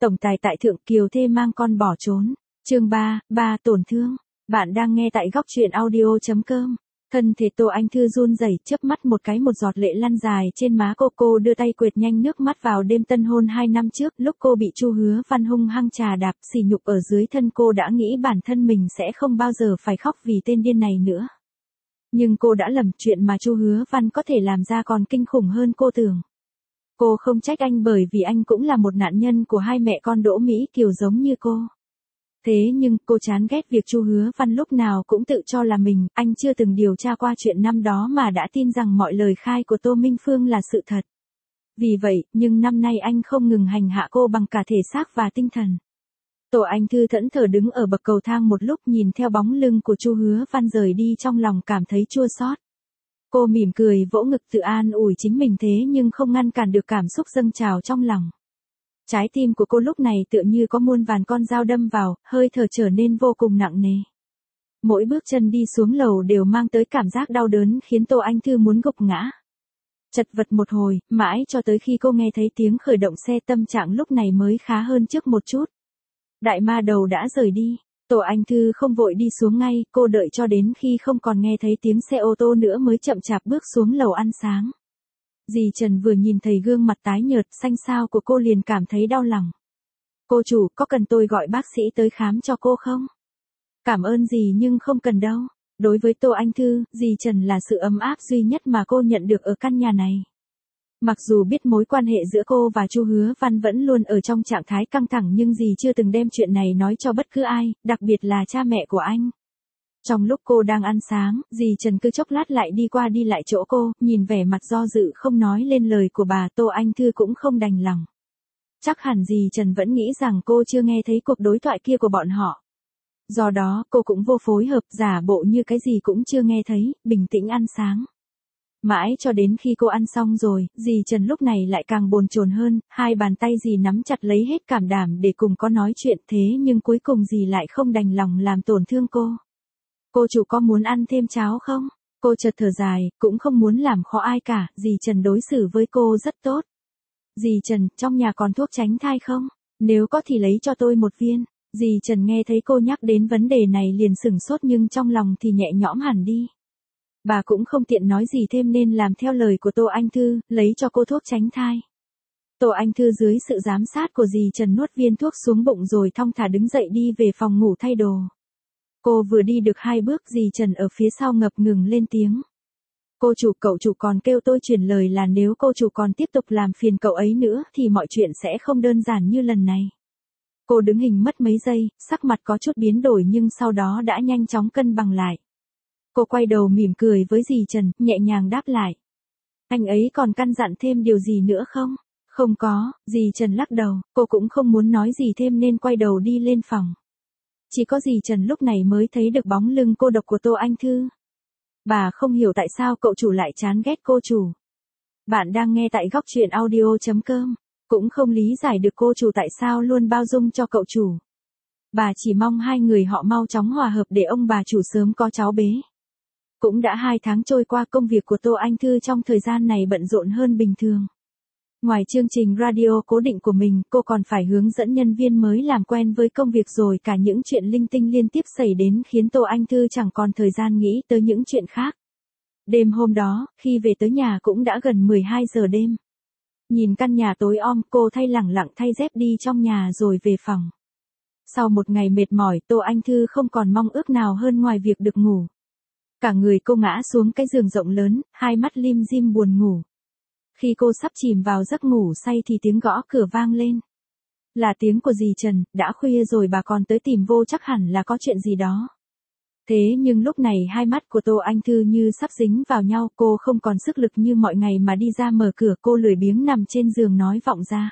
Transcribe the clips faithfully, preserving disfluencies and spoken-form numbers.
Tổng tài tại thượng, kiều thê mang con bỏ trốn. Chương ba, ba tổn thương. Bạn đang nghe tại góc truyện audio chấm com. Thân thể Tô Anh Thư run rẩy, chớp mắt một cái một giọt lệ lăn dài trên má cô. Cô đưa tay quệt nhanh nước mắt vào đêm tân hôn hai năm trước, lúc cô bị Chu Hứa Văn hung hăng trà đạp sỉ nhục ở dưới thân. Cô đã nghĩ bản thân mình sẽ không bao giờ phải khóc vì tên điên này nữa. Nhưng cô đã lầm, chuyện mà Chu Hứa Văn có thể làm ra còn kinh khủng hơn cô tưởng. Cô không trách anh bởi vì anh cũng là một nạn nhân của hai mẹ con Đỗ Mỹ Kiều giống như cô. Thế nhưng, cô chán ghét việc Chu Hứa Văn lúc nào cũng tự cho là mình, anh chưa từng điều tra qua chuyện năm đó mà đã tin rằng mọi lời khai của Tô Minh Phương là sự thật. Vì vậy, nhưng năm nay anh không ngừng hành hạ cô bằng cả thể xác và tinh thần. Tô Anh Thư thẫn thờ đứng ở bậc cầu thang một lúc, nhìn theo bóng lưng của Chu Hứa Văn rời đi, trong lòng cảm thấy chua xót. Cô mỉm cười vỗ ngực tự an ủi chính mình, thế nhưng không ngăn cản được cảm xúc dâng trào trong lòng. Trái tim của cô lúc này tựa như có muôn vàn con dao đâm vào, hơi thở trở nên vô cùng nặng nề. Mỗi bước chân đi xuống lầu đều mang tới cảm giác đau đớn khiến Tô Anh Thư muốn gục ngã. Chật vật một hồi, mãi cho tới khi cô nghe thấy tiếng khởi động xe, tâm trạng lúc này mới khá hơn trước một chút. Đại ma đầu đã rời đi. Tô Anh Thư không vội đi xuống ngay, cô đợi cho đến khi không còn nghe thấy tiếng xe ô tô nữa mới chậm chạp bước xuống lầu ăn sáng. Dì Trần vừa nhìn thấy gương mặt tái nhợt, xanh xao của cô liền cảm thấy đau lòng. Cô chủ, có cần tôi gọi bác sĩ tới khám cho cô không? Cảm ơn dì nhưng không cần đâu. Đối với Tô Anh Thư, dì Trần là sự ấm áp duy nhất mà cô nhận được ở căn nhà này. Mặc dù biết mối quan hệ giữa cô và Chu Hứa Văn vẫn luôn ở trong trạng thái căng thẳng, nhưng dì chưa từng đem chuyện này nói cho bất cứ ai, đặc biệt là cha mẹ của anh. Trong lúc cô đang ăn sáng, dì Trần cứ chốc lát lại đi qua đi lại chỗ cô, nhìn vẻ mặt do dự không nói lên lời của bà, Tô Anh Thư cũng không đành lòng. Chắc hẳn dì Trần vẫn nghĩ rằng cô chưa nghe thấy cuộc đối thoại kia của bọn họ. Do đó, cô cũng vô phối hợp, giả bộ như cái gì cũng chưa nghe thấy, bình tĩnh ăn sáng. Mãi cho đến khi cô ăn xong rồi, dì Trần lúc này lại càng bồn chồn hơn, hai bàn tay dì nắm chặt lấy hết cảm đảm để cùng có nói chuyện, thế nhưng cuối cùng dì lại không đành lòng làm tổn thương cô. Cô chủ có muốn ăn thêm cháo không? Cô chợt thở dài, cũng không muốn làm khó ai cả, dì Trần đối xử với cô rất tốt. Dì Trần, trong nhà còn thuốc tránh thai không? Nếu có thì lấy cho tôi một viên. Dì Trần nghe thấy cô nhắc đến vấn đề này liền sửng sốt, nhưng trong lòng thì nhẹ nhõm hẳn đi. Bà cũng không tiện nói gì thêm nên làm theo lời của Tô Anh Thư, lấy cho cô thuốc tránh thai. Tô Anh Thư dưới sự giám sát của dì Trần nuốt viên thuốc xuống bụng rồi thong thả đứng dậy đi về phòng ngủ thay đồ. Cô vừa đi được hai bước, dì Trần ở phía sau ngập ngừng lên tiếng. Cô chủ, cậu chủ còn kêu tôi truyền lời là nếu cô chủ còn tiếp tục làm phiền cậu ấy nữa thì mọi chuyện sẽ không đơn giản như lần này. Cô đứng hình mất mấy giây, sắc mặt có chút biến đổi nhưng sau đó đã nhanh chóng cân bằng lại. Cô quay đầu mỉm cười với dì Trần, nhẹ nhàng đáp lại. Anh ấy còn căn dặn thêm điều gì nữa không? Không có, dì Trần lắc đầu, cô cũng không muốn nói gì thêm nên quay đầu đi lên phòng. Chỉ có dì Trần lúc này mới thấy được bóng lưng cô độc của Tô Anh Thư. Bà không hiểu tại sao cậu chủ lại chán ghét cô chủ. Bạn đang nghe tại góc truyện audio chấm com. Cũng không lý giải được cô chủ tại sao luôn bao dung cho cậu chủ. Bà chỉ mong hai người họ mau chóng hòa hợp để ông bà chủ sớm có cháu bé. Cũng đã hai tháng trôi qua, công việc của Tô Anh Thư trong thời gian này bận rộn hơn bình thường. Ngoài chương trình radio cố định của mình, cô còn phải hướng dẫn nhân viên mới làm quen với công việc, rồi cả những chuyện linh tinh liên tiếp xảy đến khiến Tô Anh Thư chẳng còn thời gian nghĩ tới những chuyện khác. Đêm hôm đó, khi về tới nhà cũng đã gần mười hai giờ đêm. Nhìn căn nhà tối om, cô thay lẳng lặng thay dép đi trong nhà rồi về phòng. Sau một ngày mệt mỏi, Tô Anh Thư không còn mong ước nào hơn ngoài việc được ngủ. Cả người cô ngã xuống cái giường rộng lớn, hai mắt lim dim buồn ngủ. Khi cô sắp chìm vào giấc ngủ say thì tiếng gõ cửa vang lên. Là tiếng của dì Trần, đã khuya rồi bà còn tới tìm vô, chắc hẳn là có chuyện gì đó. Thế nhưng lúc này hai mắt của Tô Anh Thư như sắp dính vào nhau, cô không còn sức lực như mọi ngày mà đi ra mở cửa, cô lười biếng nằm trên giường nói vọng ra.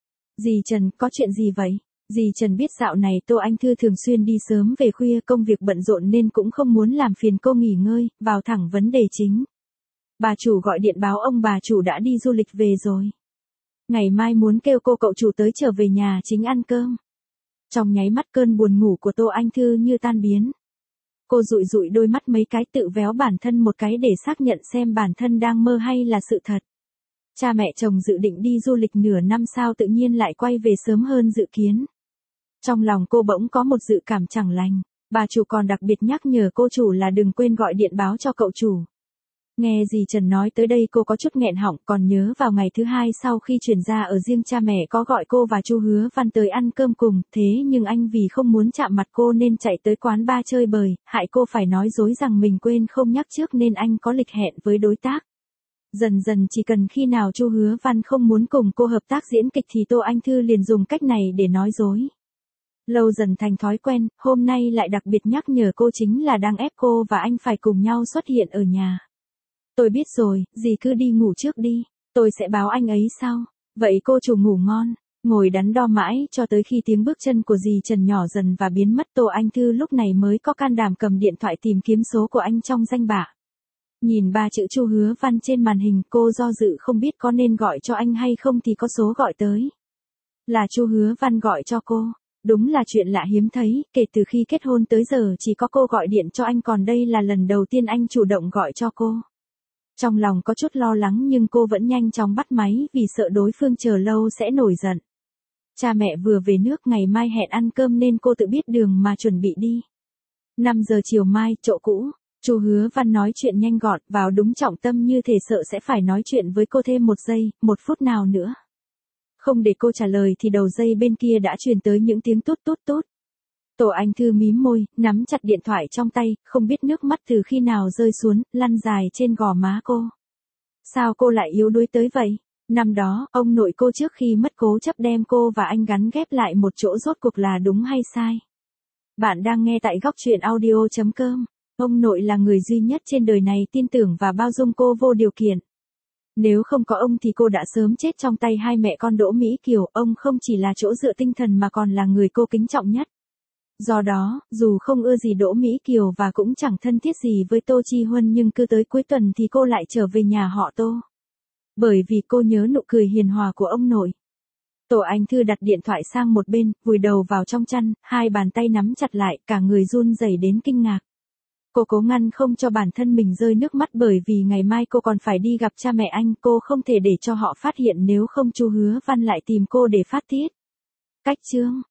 Dì Trần, có chuyện gì vậy? Dì Trần biết dạo này Tô Anh Thư thường xuyên đi sớm về khuya, công việc bận rộn nên cũng không muốn làm phiền cô nghỉ ngơi, vào thẳng vấn đề chính. Bà chủ gọi điện báo ông bà chủ đã đi du lịch về rồi. Ngày mai muốn kêu cô cậu chủ tới trở về nhà chính ăn cơm. Trong nháy mắt cơn buồn ngủ của Tô Anh Thư như tan biến. Cô dụi dụi đôi mắt mấy cái, tự véo bản thân một cái để xác nhận xem bản thân đang mơ hay là sự thật. Cha mẹ chồng dự định đi du lịch nửa năm sao tự nhiên lại quay về sớm hơn dự kiến. Trong lòng cô bỗng có một dự cảm chẳng lành. Bà chủ còn đặc biệt nhắc nhở cô chủ là đừng quên gọi điện báo cho cậu chủ. Nghe dì Trần nói tới đây cô có chút nghẹn họng, còn nhớ vào ngày thứ hai sau khi chuyển ra ở riêng cha mẹ có gọi cô và chu Hứa Văn tới ăn cơm cùng, thế nhưng anh vì không muốn chạm mặt cô nên chạy tới quán bar chơi bời, hại cô phải nói dối rằng mình quên không nhắc trước nên anh có lịch hẹn với đối tác. Dần dần chỉ cần khi nào chu Hứa Văn không muốn cùng cô hợp tác diễn kịch thì Tô Anh Thư liền dùng cách này để nói dối. Lâu dần thành thói quen, hôm nay lại đặc biệt nhắc nhở cô chính là đang ép cô và anh phải cùng nhau xuất hiện ở nhà. Tôi biết rồi, dì cứ đi ngủ trước đi, tôi sẽ báo anh ấy sau. Vậy cô chủ ngủ ngon, ngồi đắn đo mãi cho tới khi tiếng bước chân của dì Trần nhỏ dần và biến mất. Tô Anh Thư lúc này mới có can đảm cầm điện thoại tìm kiếm số của anh trong danh bạ. Nhìn ba chữ chu Hứa Văn trên màn hình cô do dự không biết có nên gọi cho anh hay không thì có số gọi tới. Là chu Hứa Văn gọi cho cô. Đúng là chuyện lạ hiếm thấy, kể từ khi kết hôn tới giờ chỉ có cô gọi điện cho anh còn đây là lần đầu tiên anh chủ động gọi cho cô. Trong lòng có chút lo lắng nhưng cô vẫn nhanh chóng bắt máy vì sợ đối phương chờ lâu sẽ nổi giận. Cha mẹ vừa về nước ngày mai hẹn ăn cơm nên cô tự biết đường mà chuẩn bị đi. năm giờ chiều mai, chỗ cũ, chu Hứa Văn nói chuyện nhanh gọn, vào đúng trọng tâm như thể sợ sẽ phải nói chuyện với cô thêm một giây, một phút nào nữa. Không để cô trả lời thì đầu dây bên kia đã truyền tới những tiếng tút tút tút. Tô Anh Thư mím môi, nắm chặt điện thoại trong tay, không biết nước mắt từ khi nào rơi xuống, lăn dài trên gò má cô. Sao cô lại yếu đuối tới vậy? Năm đó, ông nội cô trước khi mất cố chấp đem cô và anh gắn ghép lại một chỗ, rốt cuộc là đúng hay sai? Bạn đang nghe tại góc truyện audio chấm com. Ông nội là người duy nhất trên đời này tin tưởng và bao dung cô vô điều kiện. Nếu không có ông thì cô đã sớm chết trong tay hai mẹ con Đỗ Mỹ Kiều, ông không chỉ là chỗ dựa tinh thần mà còn là người cô kính trọng nhất. Do đó, dù không ưa gì Đỗ Mỹ Kiều và cũng chẳng thân thiết gì với Tô Chi Huân nhưng cứ tới cuối tuần thì cô lại trở về nhà họ Tô. Bởi vì cô nhớ nụ cười hiền hòa của ông nội. Tô Anh Thư đặt điện thoại sang một bên, vùi đầu vào trong chăn, hai bàn tay nắm chặt lại, cả người run rẩy đến kinh ngạc. Cô cố ngăn không cho bản thân mình rơi nước mắt bởi vì ngày mai cô còn phải đi gặp cha mẹ anh, cô không thể để cho họ phát hiện nếu không chu Hứa Văn lại tìm cô để phát tiết. Cách chương